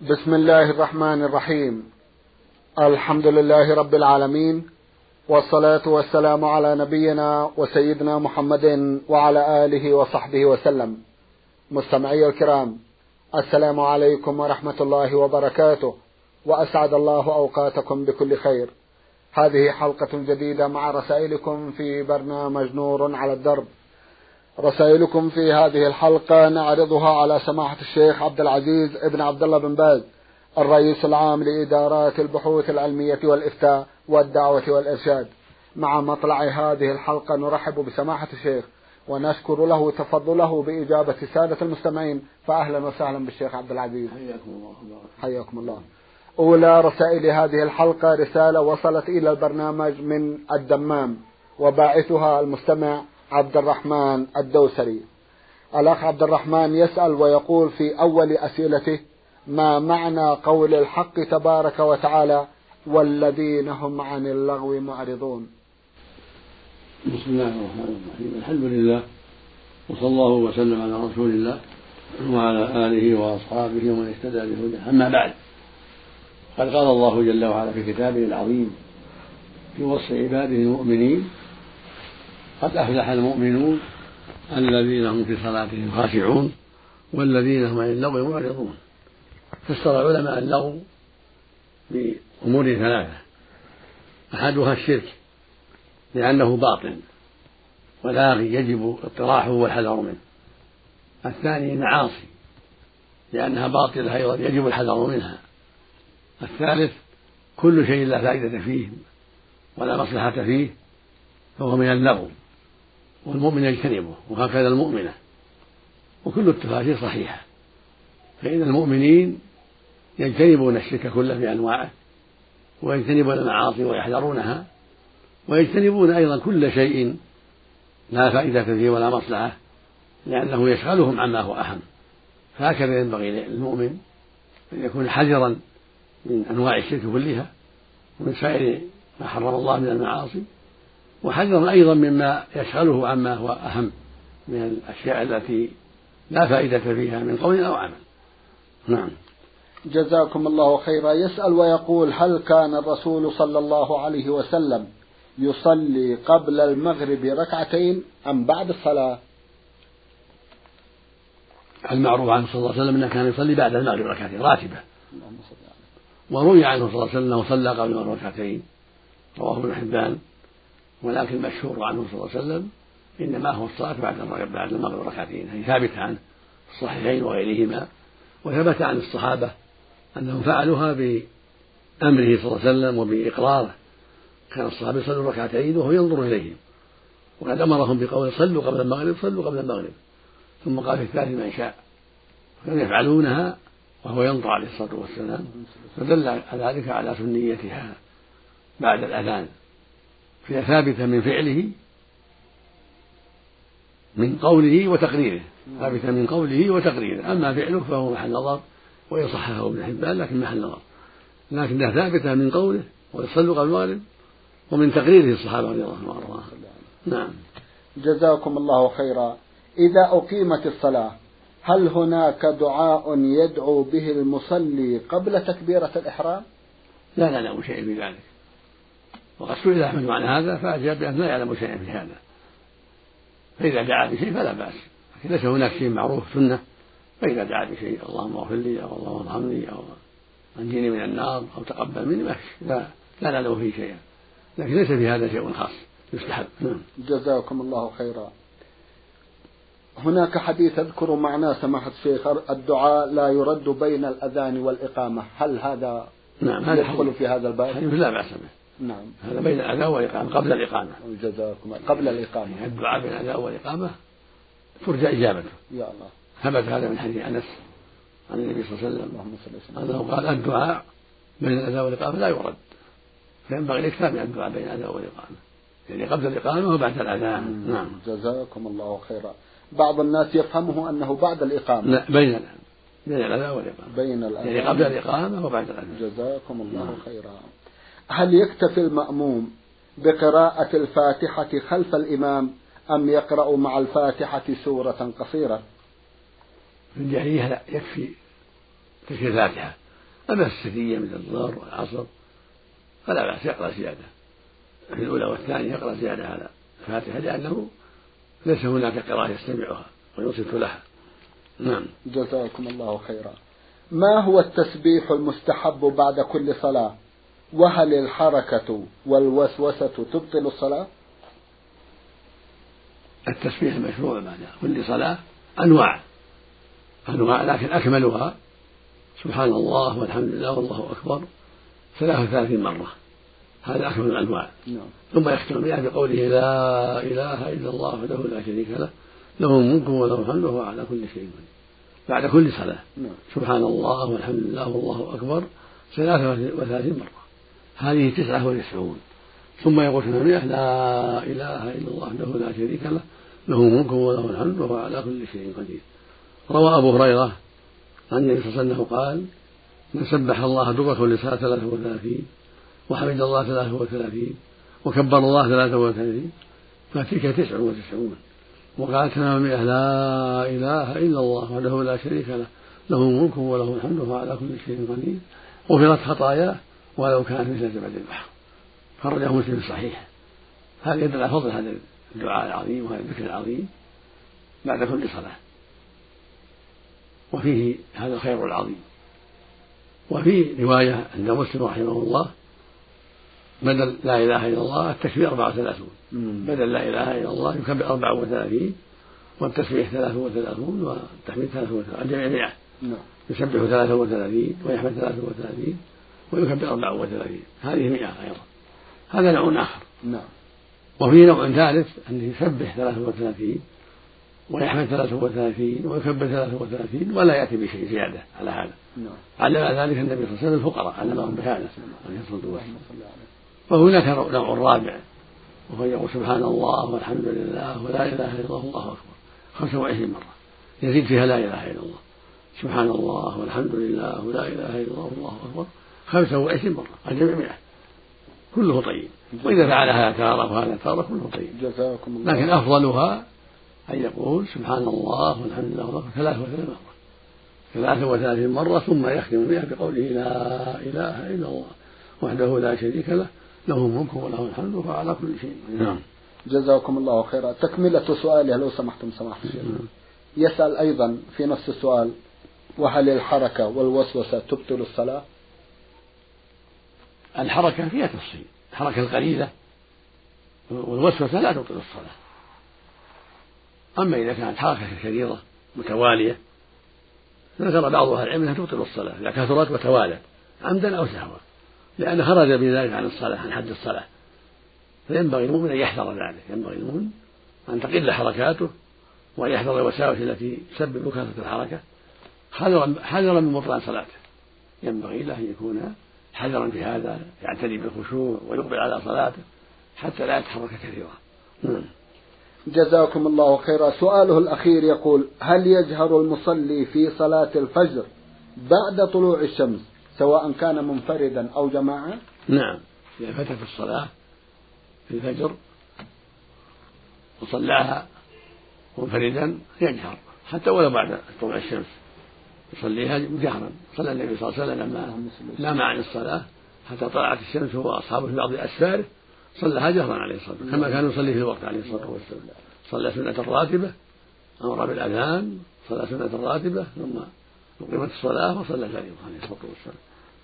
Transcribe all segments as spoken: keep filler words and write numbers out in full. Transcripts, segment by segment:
بسم الله الرحمن الرحيم. الحمد لله رب العالمين، والصلاة والسلام على نبينا وسيدنا محمد وعلى آله وصحبه وسلم. مستمعي الكرام، السلام عليكم ورحمة الله وبركاته، وأسعد الله أوقاتكم بكل خير. هذه حلقة جديدة مع رسائلكم في برنامج نور على الدرب. رسائلكم في هذه الحلقة نعرضها على سماحة الشيخ عبد العزيز ابن عبد الله بن باز، الرئيس العام لإدارات البحوث العلمية والإفتاء والدعوة والإرشاد. مع مطلع هذه الحلقة نرحب بسماحة الشيخ ونشكر له تفضله بإجابة سادة المستمعين، فأهلا وسهلا بالشيخ عبد العزيز. حياكم الله. حياكم الله. أولى رسائل هذه الحلقة رسالة وصلت إلى البرنامج من الدمام، وباعثها المستمع عبد الرحمن الدوسري. الأخ عبد الرحمن يسأل ويقول في أول أسئلته: ما معنى قول الحق تبارك وتعالى والذين هم عن اللغو معرضون؟ بسم الله الرحمن الرحيم. الحمد لله، وصلى الله وسلم على رسول الله وعلى آله وأصحابه ومن اهتدى بهداه. أما بعد، قد قال الله جل وعلا في كتابه العظيم في وصف عباده المؤمنين: قد أفلح المؤمنون الذين هم في صلاتهم خاشعون والذين هم عن اللغو معرضون. فسر علماء اللغو بأمور ثلاثة: أحدها الشرك لأنه باطل ولاغي يجب اطراحه والحذر منه. الثاني المعاصي لأنها باطلة أيضا يجب الحذر منها. الثالث كل شيء لا فائدة فيه ولا مصلحة فيه فهو من اللغو، والمؤمن يجتنبه، وهكذا المؤمنة. وكل التفاسير صحيحة، فإن المؤمنين يجتنبون الشرك كله بأنواعه، ويجتنبون المعاصي ويحذرونها، ويجتنبون أيضا كل شيء لا فائدة فيه ولا مصلحة لأنه يشغلهم عما هو أهم. فهكذا ينبغي للمؤمن أن يكون حذرا من أنواع الشرك كلها ومن سائر ما حرم الله من المعاصي، وحذرا أيضا مما يشغله عما هو أهم من الأشياء التي لا فائدة فيها من قول أو عمل. نعم. جزاكم الله خيرا. يسأل ويقول: هل كان الرسول صلى الله عليه وسلم يصلي قبل المغرب ركعتين أم بعد الصلاة؟ المعروف عنه صلى الله عليه وسلم أنه كان يصلي بعد المغرب ركعتين راتبة، وروي عنه صلى الله عليه وسلم أنه صلى قبل المغرب ركعتين، رواه ابن حبان. ولكن المشهور عنه صلى الله عليه وسلم إنما هو الصلاة بعد بعد المغرب ركعتين، هي ثابتة عنه في الصحيحين وغيرهما، وثبت عن الصحابة أنهم فعلوها بأمره صلى الله عليه وسلم وبإقراره. كان الصحابة يصلوا ركعتين وهو ينظر إليهم، وقد أمرهم بقول: صلوا قبل المغرب صلوا قبل المغرب، ثم قال في الثالث من شاء. كانوا يفعلونها وهو ينظر عليه الصلاة والسلام، فدل ذلك على سنيتها بعد الأذان، فهي ثابتة من فعله من قوله وتقريره، ثابتة من قوله وتقريره. أما فعله فهو محل نظر، ويصححه ابن حبان لكن محل نظر، لكنها ثابتة من قوله ويصلوا قبل المغرب ومن تقريره الصحابة رضي الله عنهم. نعم. جزاكم الله خيرا. إذا أقيمت الصلاة هل هناك دعاء يدعو به المصلي قبل تكبيرة الإحرام؟ لا لا لا شيء في ذلك، وقد سئل أحمد عن هذا فأجاب بأن لا يعلم شيئا في هذا، فإذا دعا بشيء فلا بأس، لكن ليس هناك شيء معروف سنة. فإذا دعا بشيء: اللهم اغفر لي، أو اللهم ارحمني، أو أنجني من النار، أو تقبل مني، ما لا لا نعلم فيه شيئا، لكن ليس في هذا شيء خاص يستحب. جزاكم الله خيرا. هناك حديث أذكر معناه سماحة الشيخ: الدعاء لا يرد بين الأذان والإقامة، هل هذا نعم هذا يدخل في هذا الباب؟ حديث لا بأس به. نعم، هذا بين الأذان والإقامة قبل الإقامة. جزاكم قبل الإقامة. يعني الدعاء بين الأذان والإقامة ترجى إجابته. يا الله. ثبت هذا من حديث أنس عن النبي صلى الله عليه وسلم أنه قال: الدعاء بين الأذان والإقامة لا يرد، فينبغي الإكثار من الدعاء بين الأذان والإقامة، يعني قبل الإقامة وبعد الأذان. نعم. جزاكم الله خيرا. بعض الناس يفهمه أنه بعد الإقامة. لا، بين الأذان بين الأذان والإقامة، بين الأذان يعني قبل الإقامة وبعد الأذان. جزاكم الله نعم. خيرا. هل يكتفي المأموم بقراءة الفاتحة خلف الإمام أم يقرأ مع الفاتحة سورة قصيرة؟ في الجاهلية لا، يكفي تلك الفاتحة، أما السرية من الظهر والعصر فلا بأس يقرأ زيادة في الأولى والثانية، يقرأ زيادة على الفاتحة لأنه ليس هناك قراءة يستمعها وينصت لها. نعم. جزاكم الله خيرا. ما هو التسبيح المستحب بعد كل صلاة؟ وهل الحركة والوسوسة تبطل الصلاة؟ التسبيح المشروع بعد كل صلاة أنواع أنواع لكن أكملها سبحان الله والحمد لله والله أكبر ثلاثة وثلاثين مرة، هذا أكمل الأنواع. نعم. ثم يختم بها بقوله لا إله إلا الله وحده لا شريك له له الملك وله الحمد وهو على كل شيء قدير بعد كل صلاة. نعم. سبحان الله والحمد لله والله أكبر ثلاثة وثلاثين مرة، هذه تسعة وتسعون. ثم يقول ثمانية لا إله إلا الله وحده لا شريك له له الملك وله الحمد وهو على كل شيء قدير. روى أبو هريرة عن النبي صلى الله عليه وسلم قال من سبح الله دبر كل صلاة ثلاثة وثلاثين وحمد الله ثلاثة وثلاثين وكبر الله ثلاثة وثلاثين فتلك تسع وتسعون. وقال ثمانمائة لا إله إلا الله وحده لا شريك له له الملك وله الحمد وهو على كل شيء قدير غفرت خطاياه ولو كانت مثل زبد البحر. خرجه مسلم الصحيح. هذا يدل على فضل هذا الدعاء العظيم وهذا الذكر العظيم بعد كل صلاة، وفيه هذا الخير العظيم. وفي رواية عند مسلم رحمه الله بدل لا إله إلا الله التكبير أربعة وثلاثون، بدل لا إله إلا الله يكبر أربعة وثلاثين والتسبيح ثلاثة وثلاثون والتحميد ثلاثة وثلاثين الجميع مئة. يسبح ثلاثة وثلاثين ويحمد ثلاثة وثلاثين ويكبر أربعة وثلاثين، هذه مئة أيضا. هذا نوع آخر. نعم. وفي نوع ثالث أنه يسبح ثلاثة وثلاثين ويحمد ثلاثة وثلاثين ويكبر ثلاثة وثلاثين ولا يأتي بشيء زيادة على هذا. نعم. علم ذلك النبي صلى الله عليه وسلم الفقراء علمهم بهذا عليه الصلاة والسلام. وهناك نوع رابع وهو يقول سبحان الله والحمد لله ولا إله إلا الله والله أكبر خمسة وعشرين مرة، يزيد فيها لا إله إلا الله سبحان الله والحمد لله ولا إله إلا الله والله أكبر خمسة وعشرين مرة، الجميع مئة، كله طيب. وإذا فعلها تارة وهذا تارة كله طيب. جزاكم الله. لكن أفضلها أن يقول سبحان الله والحمد لله والله ثلاثة وثلاثين مرة ثلاثة وثلاثين مرة ثم يختم بها بقوله لا إله إلا الله وحده لا شريك له له الملك وله الحمد وهو على كل شيء. نعم. جزاكم الله خيرا. تكملة سؤاله لو سمحتم سماحة الشيخ. يسأل أيضا في نفس السؤال وهل الحركة والوسوسة تبطل الصلاة؟ الحركة فيها تفصيل، الحركة القليلة والوسوسة لا تبطل الصلاة. أما إذا كانت حركة كثيرة متوالية ذكر بعض أهل العلم أنها تبطل الصلاة إذا كثرت وتوالت عمدا أو سهوا، لأن خرج بذلك عن الصلاة عن حد الصلاة. فينبغي المؤمن أن يحذر ذلك، ينبغي المؤمن أن تقل حركاته ويحذر الوساوس التي تسبب كثرة الحركة حذرا من بطلان صلاته. ينبغي له أن يكون حذرا في هذا، يعتني بالخشوع ويقبل على صلاته حتى لا يتحرك كثيرا. جزاكم الله خيرا. سؤاله الأخير يقول هل يجهر المصلي في صلاة الفجر بعد طلوع الشمس سواء كان منفردا أو جماعة؟ نعم، إذا فتت الصلاة في الفجر وصلاها منفردا يجهر حتى ولو بعد طلوع الشمس يصليها جهرا. صلى النبي صلى الله عليه وسلم لما نام عن الصلاة حتى طلعت الشمس هو أصحابه في بعض أسفاره صلىها جهرا عليه الصلاة والسلام كما كان يصلي في الوقت عليه الصلاة والسلام. صلى سنة راتبة، أمر بالأذان، صلى سنة راتبة ثم أقيمت الصلاة وصلى الفريضة عليه الصلاة والسلام.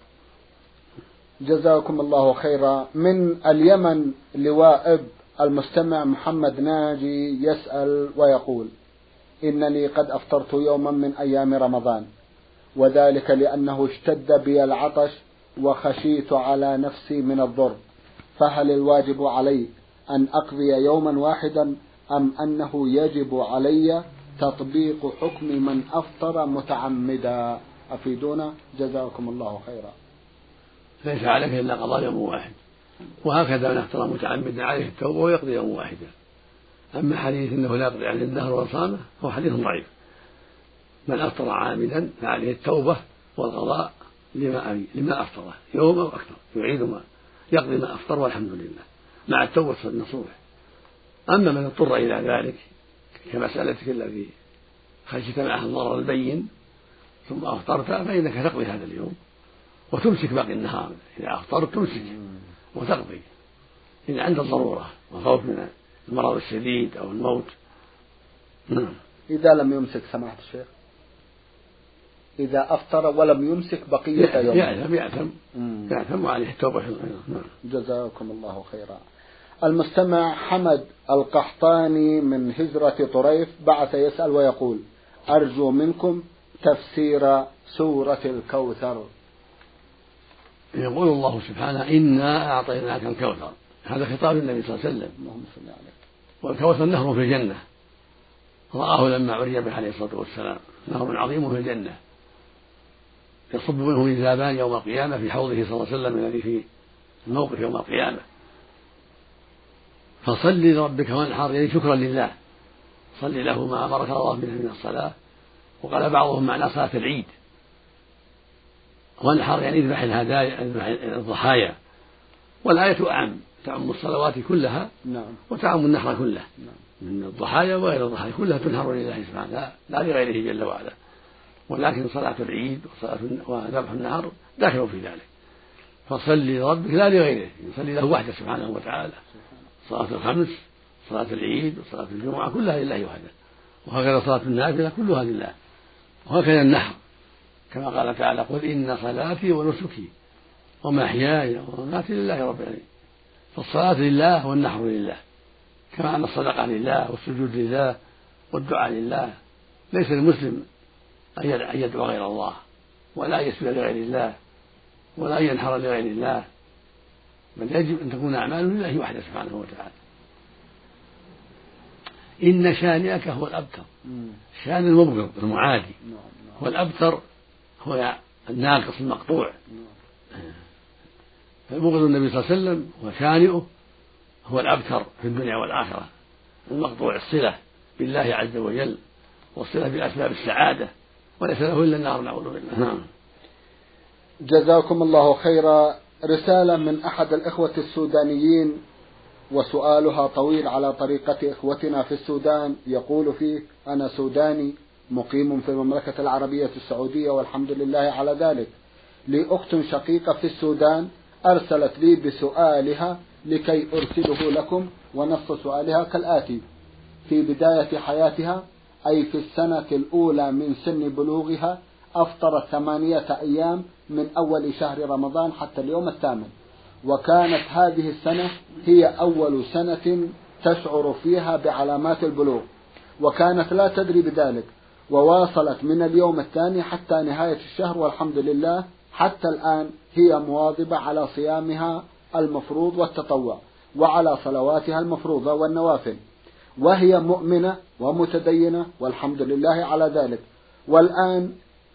جزاكم الله خيرا. من اليمن لواء المستمع محمد ناجي يسأل ويقول إنني قد أفطرت يوما من أيام رمضان وذلك لأنه اشتد بي العطش وخشيت على نفسي من الضر، فهل الواجب علي أن أقضي يوما واحدا أم أنه يجب علي تطبيق حكم من أفطر متعمدا؟ أفيدونا جزاكم الله خيرا. ليس عليك إلا قضاء يوم واحد، وهكذا من أفطر متعمدا عليه التوبة ويقضي يوم واحدا. أما حديث أنه لا يقضي عن الدهر وصامه هو حديث ضعيف. من أفطر عامدا فعليه التوبة والقضاء لما لما أفطره يوم أو أكثر، يعيد ما يقضي ما أفطر والحمد لله مع التوبة النصوح. أما من اضطر إلى ذلك كمسألتك الذي خشيت معها الضرر البين ثم أفطرت فإنك تقضي هذا اليوم وتمسك باقي النهار، إذا أفطرت تمسك وتقضي إذا عند الضرورة وخوف من المرض الشديد أو الموت. إذا لم يمسك سماحة الشيخ، إذا أفطر ولم يمسك بقية يوم يأثم يأثم يأثم وعليه التوبة. جزاكم الله خيرا. المستمع حمد القحطاني من هجرة طريف بعث يسأل ويقول: أرجو منكم تفسير سورة الكوثر. يقول الله سبحانه: إنا أعطيناك الكوثر، هذا خطاب النبي صلى الله عليه وسلم. اللهم صل عليه. والكوثر نهر في الجنة، رآه لما عري به عليه الصلاة والسلام، نهر عظيم في الجنة يصب منه ميزابان يوم القيامة في حوضه صلى الله عليه وسلم الذي في الموقف يوم القيامة. فصل لربك وانحر، يعني شكرا لله، صل له ما أمرك الله به من الصلاة. وقال بعضهم معنى صلاة العيد، وانحر يعني اذبح الهدايا، اذبح الضحايا. والآية أعم، تعم الصلوات كلها وتعم النحر كله، من الضحايا وغير الضحايا كلها تنحر لله سبحانه لا لغيره جل وعلا. ولكن صلاة العيد وصلاة وذبح النحر داخل في ذلك. فصل لربك لا لغيره، يصلي له وحده سبحانه وتعالى. صلاة الخمس، صلاة العيد وصلاة الجمعة كلها لله وحده، وهكذا صلاة النافلة كلها لله، وهكذا النحر كما قال تعالى: قل إن صلاتي ونسكي ومحياي ومماتي لله رب العالمين. فالصلاة لله والنحر لله، كما أن الصدقة لله والسجود لله والدعاء لله. ليس المسلم أن يدعو غير الله، ولا يسجد لغير الله، ولا ينحر لغير الله، بل يجب أن تكون أعماله لله وحده سبحانه وتعالى. إن شانئك هو الأبتر، شان المبغض المعادي، والأبتر هو الناقص المقطوع. فالمبغض النبي صلى الله عليه وسلم وشانئه هو الأبتر في الدنيا والآخرة، المقطوع الصلة بالله عز وجل والصلة بأسباب السعادة، وليس له إلا النار نعوذ بالله. جزاكم الله خيرا. رسالة من أحد الإخوة السودانيين، وسؤالها طويل على طريقة إخوتنا في السودان. يقول فيه: أنا سوداني مقيم في المملكة العربية السعودية والحمد لله على ذلك. لي أخت شقيقة في السودان أرسلت لي بسؤالها لكي أرسله لكم، ونص سؤالها كالآتي: في بداية حياتها، أي في السنة الأولى من سن بلوغها، أفطرت ثمانية أيام من أول شهر رمضان حتى اليوم الثامن، وكانت هذه السنة هي أول سنة تشعر فيها بعلامات البلوغ، وكانت لا تدري بذلك، وواصلت من اليوم الثاني حتى نهاية الشهر، والحمد لله حتى الآن هي مواظبة على صيامها المفروض والتطوع، وعلى صلواتها المفروضة والنوافل، وهي مؤمنة ومتدينة والحمد لله على ذلك. والآن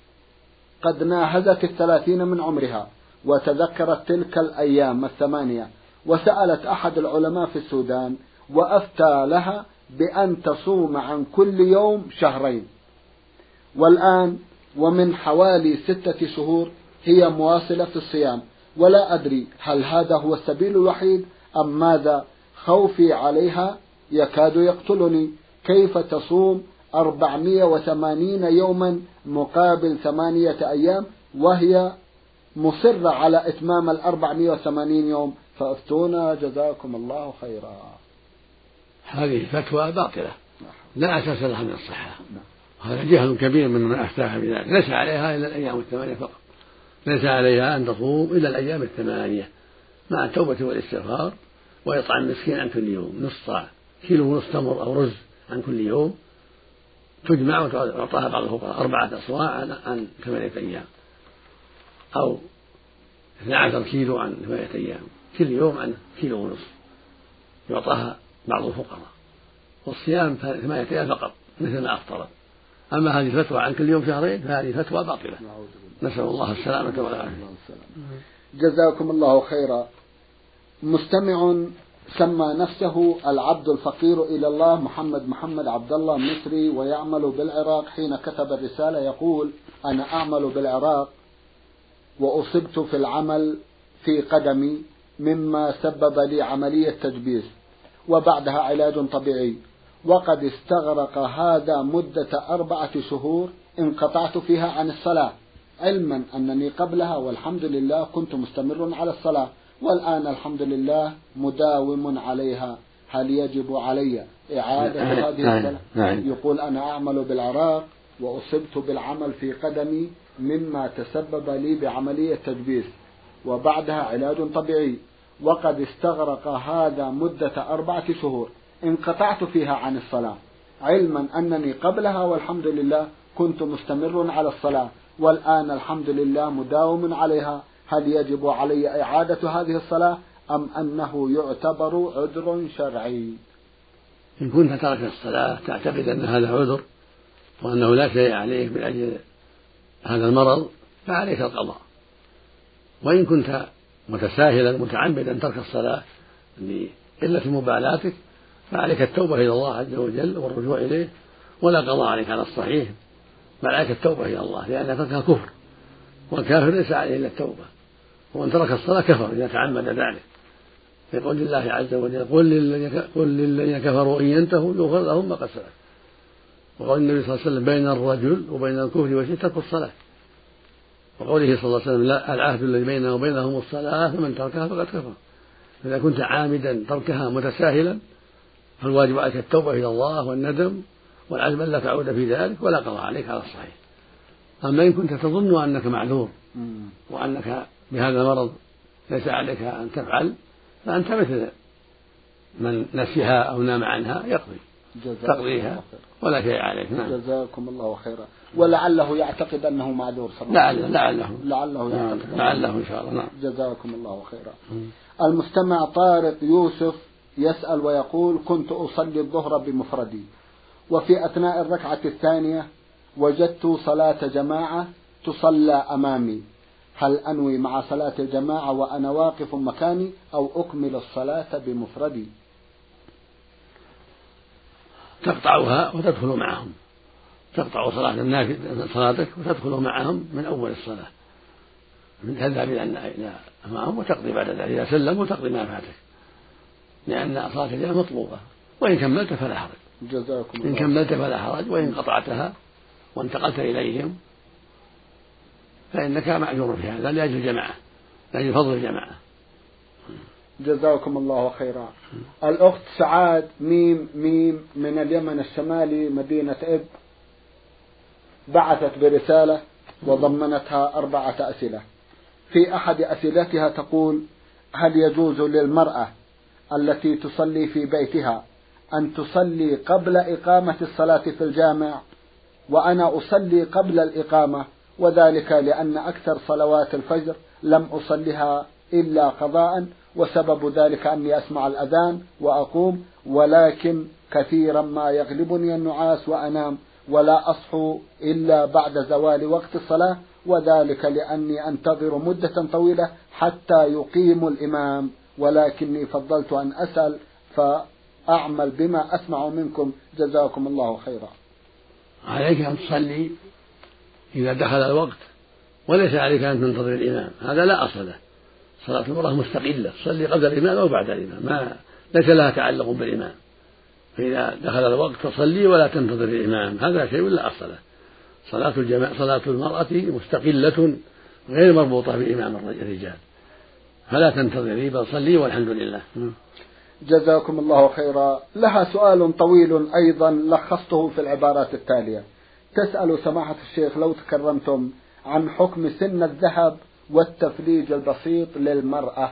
قد ناهزت الثلاثين من عمرها، وتذكرت تلك الأيام الثمانية، وسألت أحد العلماء في السودان وأفتى لها بأن تصوم عن كل يوم شهرين، والآن ومن حوالي ستة شهور هي مواصلة في الصيام، ولا أدري هل هذا هو السبيل الوحيد أم ماذا. خوفي عليها يكاد يقتلني. كيف تصوم أربعمائة وثمانين يوما مقابل ثمانية أيام وهي مصرة على إتمام الأربعمائة وثمانين يوم؟ فأفتونا جزاكم الله خيرا. هذه فتوى باطلة لا أساس لها من الصحة، هذا جهل كبير من أفتاها بذلك. ليس عليها إلا الأيام الثمانية فقط، ليس عليها أن تصوم إلا الأيام الثمانية مع التوبة والاستغفار، ويطعم مسكين عن كل يوم نصف صاع، كيلو ونصف تمر أو رز عن كل يوم، تجمع وتعطاها بعض الفقراء أربعة أصواع عن ثمانية أيام، أو اثنا عشر كيلو عن ثمانية أيام، كل يوم عن كيلو ونصف يعطاها بعض الفقراء. والصيام ثمانية أيام فقط مثل ما أفطرت. أما هذه الفتوى عن كل يوم شهرين فهذه فتوى باطلة، نسأل الله السلامة والعافية. جزاكم الله خيرا. مستمع سمى نفسه العبد الفقير إلى الله محمد محمد عبد الله مصري، ويعمل بالعراق. حين كتب الرسالة يقول: أنا أعمل بالعراق وأصبت في العمل في قدمي مما سبب لي عملية تجبيس وبعدها علاج طبيعي، وقد استغرق هذا مدة أربعة شهور انقطعت فيها عن الصلاة علما أنني قبلها والحمد لله كنت مستمر على الصلاة، والآن الحمد لله مداوم عليها، هل يجب علي إعادة هذه الصلاة؟ يقول أنا أعمل بالعراق وأصبت بالعمل في قدمي مما تسبب لي بعملية تجبيس وبعدها علاج طبيعي، وقد استغرق هذا مدة أربعة شهور، انقطعت فيها عن الصلاة علما أنني قبلها والحمد لله كنت مستمر على الصلاة، والآن الحمد لله مداوم عليها، هل يجب علي إعادة هذه الصلاة أم أنه يعتبر عذر شرعي؟ إن كنت ترك الصلاة تعتقد أن هذا عذر وأنه لا شيء عليك من أجل هذا المرض فعليك القضاء، وإن كنت متساهلا متعمدا ترك الصلاة لقلة مبالاتك فعليك التوبة إلى الله عز وجل والرجوع إليه، ولا قضاء عليك على الصحيح، بل عليك التوبة إلى الله، لأن تركها كفر، والكافر ليس عليه إلا التوبة، ومن ترك الصلاة كفر إذا تعمد ذلك. يقول الله عز وجل قل للذين كفروا إن ينتهوا يغفر لهم ما قد سلف، وقال النبي صلى الله عليه وسلم بين الرجل وبين الكفر والشرك ترك الصلاة، وقوله صلى الله عليه وسلم لا العهد الذي بيننا وبينهم الصلاة فمن تركها فقد كفر. إذا كنت عامدا تركها متساهلا فالواجب عليك التوبة إلى الله والندم والعزم ألا تعود في ذلك، ولا قضاء عليك على الصحيح. أما إن كنت تظن أنك معذور وأنك بهذا المرض ليس عليك أن تفعل فأنت مثل من نسيها أو نام عنها يقضي تقضيها ولا شيء عليك. نعم. جزاكم الله خيرا. ولعله يعتقد أنه معذور لعله لعله لعله يعتقد لعله إن شاء الله. نعم. جزاكم الله خيرا. المستمع طارق يوسف يسأل ويقول كنت أصلي الظهر بمفردي وفي أثناء الركعة الثانية وجدت صلاة جماعة تصلى أمامي، هل أنوي مع صلاة الجماعة وأنا واقف مكاني أو أكمل الصلاة بمفردي؟ تقطعها وتدخل معهم، تقطع صلاة الناس صلاتك وتدخل معهم من أول الصلاة، من تذهب إلى معهم وتقضي بعد ذلك، إذا سلموا تقضي ما فاتك، لأن صلاة الجماعة مطلوبة، وإن كملت فلا حرج. جزاكم الله. إن كملت فلا حرج، وإن قطعتها وانتقلت إليهم فإنك معذور في هذا لأجل الجماعة، لأجل فضل الجماعة. جزاكم الله خيرا. الأخت سعاد ميم ميم من اليمن الشمالي مدينة إب بعثت برسالة وضمنتها أربعة أسئلة. في أحد أسئلتها تقول هل يجوز للمرأة التي تصلي في بيتها أن تصلي قبل إقامة الصلاة في الجامع؟ وأنا أصلي قبل الإقامة، وذلك لأن أكثر صلوات الفجر لم أصلها إلا قضاء، وسبب ذلك أني أسمع الأذان وأقوم، ولكن كثيرا ما يغلبني النعاس وأنام ولا أصحو إلا بعد زوال وقت الصلاة، وذلك لأني أنتظر مدة طويلة حتى يقيم الإمام، ولكني فضلت أن أسأل فأعمل بما أسمع منكم، جزاكم الله خيرا. عليك أن تصلي إذا دخل الوقت، وليس عليك أن تنتظر الإمام، هذا لا أصل له. صلاة المرأة مستقلة، تصلي قبل الإمام أو بعد الإمام، ما ليس لها تعلق بالإمام، فإذا دخل الوقت تصلي ولا تنتظر الإمام، هذا شيء لا أصل له. صلاة الجماعة صلاة المرأة مستقلة غير مربوطة بإمام الرجال، فلا تنتظري بل صلي والحمد لله. جزاكم الله خيرا. لها سؤال طويل أيضا لخصته في العبارات التالية. تسأل سماحة الشيخ لو تكرمتم عن حكم سن الذهب والتفليج البسيط للمرأة.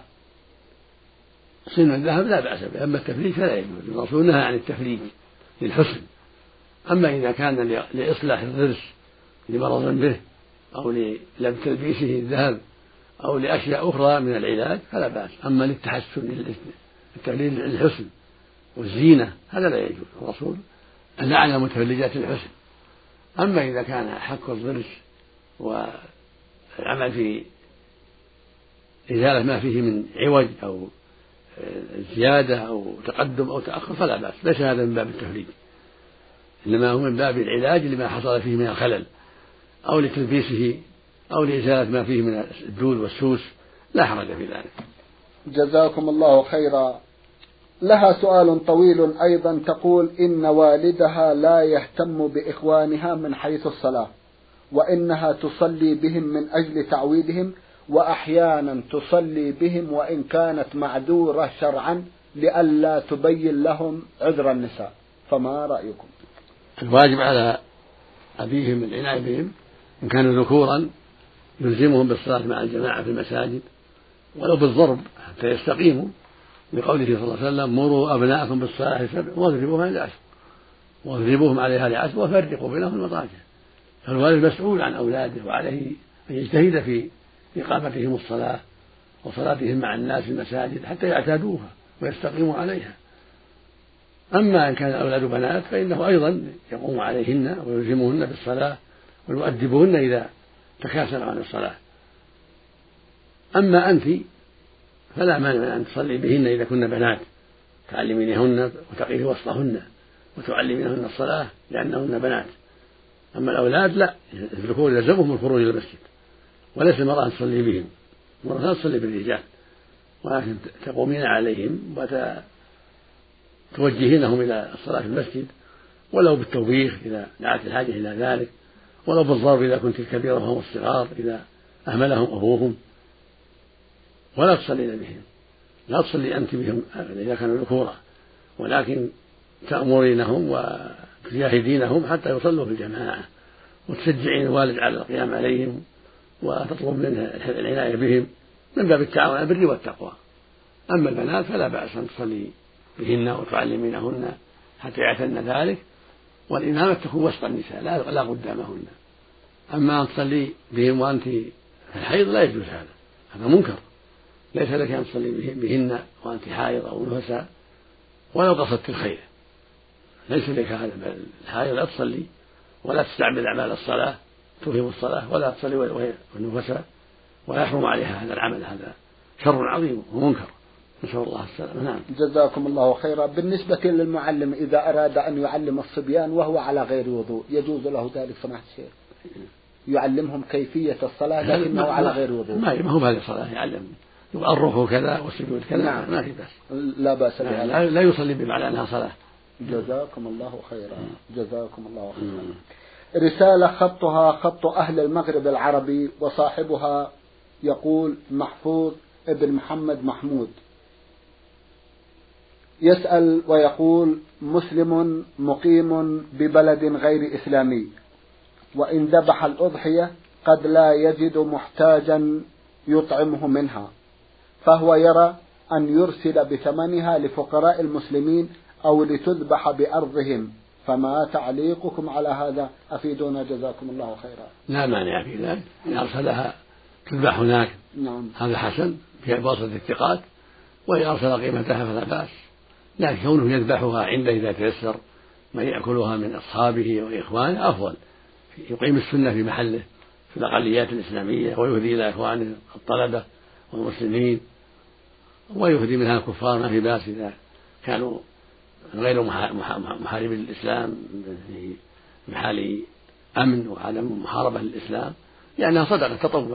سن الذهب لا بأس به، أما التفليج فلا يجوز، الرسول نهى عن التفليج للحسن. أما إذا كان لإصلاح الضرس لمرض به أو للم تلبيسه الذهب أو لأشياء أخرى من العلاج فلا بأس. أما للتحسن التفليج للحسن والزينة هذا لا يجوز، الرسول لعن متفلجات الحسن. أما إذا كان حك الضرس والعمل في إزالة ما فيه من عوج أو زيادة أو تقدم أو تأخر فلا بأس، ليس هذا من باب التفليج، إنما هو من باب العلاج لما حصل فيه من الخلل أو لتلبيسه أو لإزالة ما فيه من الدود والسوس، لا حرج في ذلك. جزاكم الله خيرا. لها سؤال طويل أيضا، تقول إن والدها لا يهتم بإخوانها من حيث الصلاة، وإنها تصلي بهم من أجل تعويدهم، وأحيانا تصلي بهم وإن كانت معذورة شرعا لئلا تبين لهم عذر النساء، فما رأيكم؟ الواجب على أبيهم العناية بهم إن كانوا ذكورا يلزمهم بالصلاة مع الجماعة في المساجد ولو بالضرب حتى يستقيموا، بقوله صلى الله عليه وسلم مروا أبناءكم بالصلاة سبع واضربوهم عليها لعشر واضربوهم عليها لعشر وفرقوا بينهم المضاجع. فالوالد مسؤول عن أولاده وعليه أن يجتهد في إقامتهم الصلاة وصلاتهم مع الناس في المساجد حتى يعتادوها ويستقيموا عليها. أما إن كان الأولاد بنات فإنه أيضا يقوم عليهن ويلزمهن بالصلاة ويؤدبهن إذا تكاسلوا عن الصلاة. أما أنت فلا مانع أن تصلي بهن إذا كن بنات، تعلمينهن وتقيه وسطهن وتعلمينهن الصلاة لأنهن بنات. أما الأولاد لا، الذكور يلزمهم الخروج إلى المسجد، وليس المرأة أن تصلي بهم، المرأة لا تصلي بالرجال، ولكن تقومين عليهم وتوجهينهم إلى الصلاة في المسجد ولو بالتوبيخ إذا دعت الحاجة إلى ذلك، ولو بالضرب إذا كنت الكبيرة وهم الصغار إذا أهملهم أبوهم، ولا تصلين بهم، لا تصلي أنت بهم إذا كانوا ذكورا، ولكن تأمرينهم وتجاهدينهم حتى يصلوا في الجماعة، وتشجعين الوالد على القيام عليهم وتطلب منه العناية بهم من باب التعاون على البر والتقوى. أما البنات فلا بأس أن تصلي بهن وتعلمينهن حتى يعتن ذلك، والإمامة تكون وسط النساء لا, لا قدامهن. أما أن تصلي بهم وأنت في الحيض لا يجوز هذا، هذا منكر، ليس لك أن تصلي بهن وأنت حائض أو نفساء ولو قصدت الخير، ليس لك هذا. الحائض لا تصلي ولا تستعمل أعمال الصلاة تفهم الصلاة ولا تصلي وهي نفساء، ولا يحرم عليها هذا العمل، هذا شر عظيم ومنكر، نسأل الله السلامة. نعم. جزاكم الله خيرا. بالنسبة للمعلم إذا أراد أن يعلم الصبيان وهو على غير وضوء يجوز له ذلك سماحة الشيخ؟ يعلمهم كيفية الصلاة لكنه على غير وضوء؟ ما هو هذه الصلاة، يعلم الركوع كذا والسجود كذا. نعم. ما في بأس، لا بأس بها. لا, لا يصلي بما على أنها صلاة. جزاكم الله خيرا. جزاكم الله خيرا. رسالة خطها خط أهل المغرب العربي، وصاحبها يقول محفوظ ابن محمد محمود، يسأل ويقول: مسلم مقيم ببلد غير إسلامي، وإن ذبح الأضحية قد لا يجد محتاجا يطعمه منها، فهو يرى أن يرسل بثمنها لفقراء المسلمين أو لتذبح بأرضهم، فما تعليقكم على هذا؟ أفيدونا جزاكم الله خيرا. لا مانع في ذلك، إن أرسلها تذبح هناك. نعم. هذا حسن في بواسطة الثقات، وإن أرسل قيمتها فلا بأس، لكن كونه يذبحها عنده إذا تيسر من يأكلها من أصحابه وإخوانه أفضل، يقيم السنة في محله في الأقليات الإسلامية، ويهدي إلى إخوانه الطلبة والمسلمين، ويهدي منها الكفار ما في بأس إذا كانوا غير محاربين للإسلام في محل أمن وعدم محاربة للإسلام، لأنها صدقة تطوع.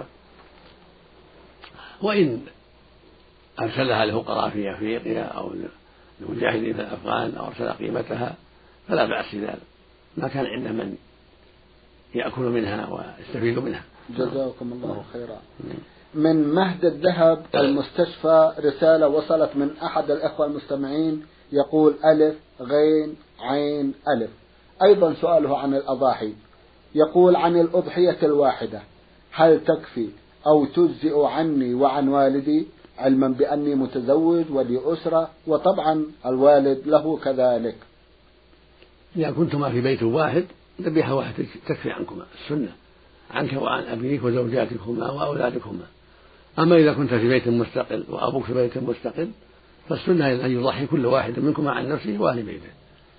وإن أرسلها لفقراء في أفريقيا أو لمجاهدين في الأفغان أو أرسل قيمتها فلا بأس ذلك، ما كان عنده من يأكل منها ويستفيد منها. جزاكم الله خيرا. من مهد الذهب المستشفى رسالة وصلت من أحد الأخوة المستمعين، يقول: ألف غين عين ألف. أيضا سؤاله عن الأضاحي، يقول: عن الأضحية الواحدة هل تكفي أو تجزئ عني وعن والدي، علما بأني متزوج ولي أسرة وطبعا الوالد له كذلك؟ إذا كنتما في بيت واحد ذبيحة واحدة تكفي عنكما، السنة عنك وعن أبيك وزوجاتكما وأولادكما. أما إذا كنت في بيت مستقل وأبوك في بيت مستقل فالسنة أن يضحي كل واحد منكما عن نفسه وأهل بيته،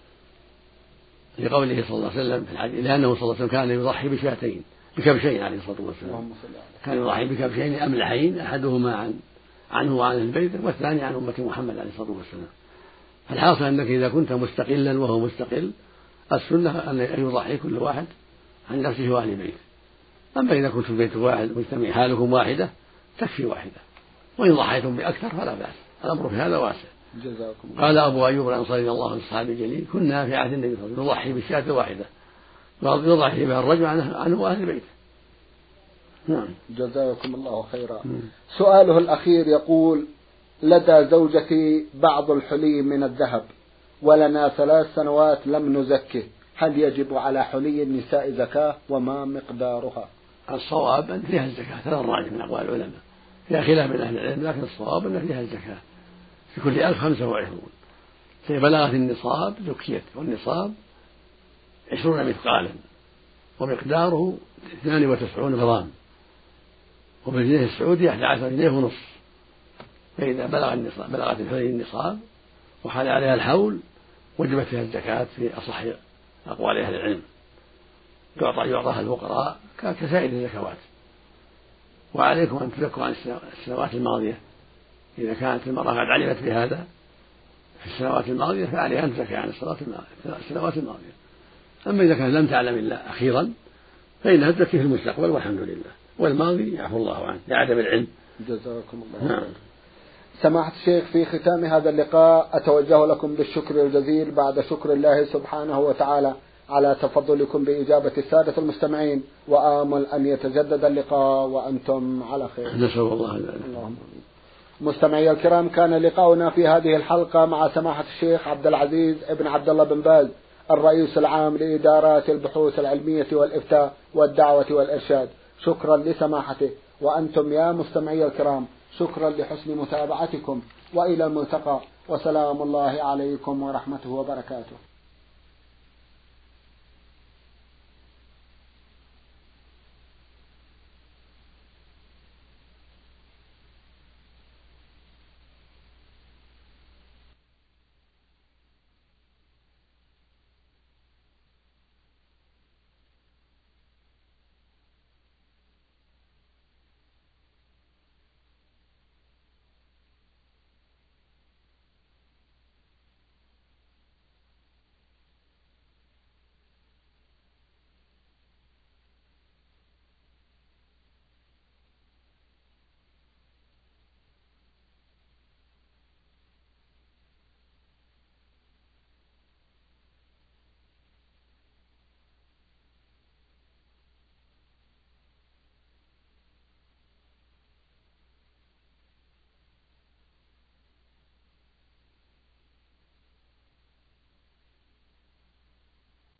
لقوله صلى الله عليه وسلم في الحديث، لأنه صلى الله عليه وسلم كان يضحي بشاتين بكبشين عليه الصلاة والسلام، كان يضحي بكبشين أملحين أحدهما عن عنه وعن أهل بيته والثاني عن أمة محمد عليه الصلاة والسلام. فالحاصل أنك إذا كنت مستقلا وهو مستقل السنة أن يضحي كل واحد عن نفسه وأهل بيته. أما إذا كنت في بيت واحد مجتمع حالكم واحدة تكفي واحدة، وإن ضحيتم بأكثر فلا بأس، الأمر في هذا واسع. قال أبو أيوب الأنصاري رضي الله عنه الصحابي الجليل: كنا في عهد النبي صلى الله عليه وسلم نضحي بالشاة واحدة يضع بها الرجل عنه وأهل بيته. نعم. جزاكم الله خيرا. م. سؤاله الأخير يقول: لدى زوجتي بعض الحلي من الذهب ولنا ثلاث سنوات لم نزكه، هل يجب على حلي النساء زكاة وما مقدارها؟ الصواب أن فيها الزكاة، هذا الراجح من أقوال العلماء، فيها خلاف من أهل العلم، لكن الصواب أن فيها الزكاة في كل ألف خمسة وعشرون، فإذا بلغت النصاب زكيت، والنصاب عشرون مثقالا ومقداره اثنان وتسعون غرام، وبالجنيه السعودي أحد عشر جنيه ونصف. فإذا بلغ النصاب بلغت الحلي النصاب وحال عليها الحول وجبت فيها الزكاة في أصح أقوال أهل العلم، يعطى يعطاها الفقراء كسائر الزكوات. وعليكم أن تزكوا عن السنوات الماضية، إذا كانت المرأة قد علمت بهذا في السنوات الماضية فعليها أن تزكي عن السنوات الماضية. أما إذا كانت لم تعلم إلا أخيرا فإنها تزكي في المستقبل والحمد لله، والماضي يعفو الله عنه لعدم العلم. جزاكم الله خيرا. سماحة الشيخ، في ختام هذا اللقاء أتوجه لكم بالشكر الجزيل بعد شكر الله سبحانه وتعالى على تفضلكم بإجابة السادة المستمعين، وآمل أن يتجدد اللقاء وأنتم على خير. نسأل الله ذلك. اللهم مستمعي الكرام، كان لقاؤنا في هذه الحلقة مع سماحة الشيخ عبد العزيز ابن عبد الله بن باز، الرئيس العام لإدارات البحوث العلمية والإفتاء والدعوة والإرشاد. شكرا لسماحته، وأنتم يا مستمعي الكرام شكرا لحسن متابعتكم، وإلى الملتقى، وسلام الله عليكم ورحمته وبركاته.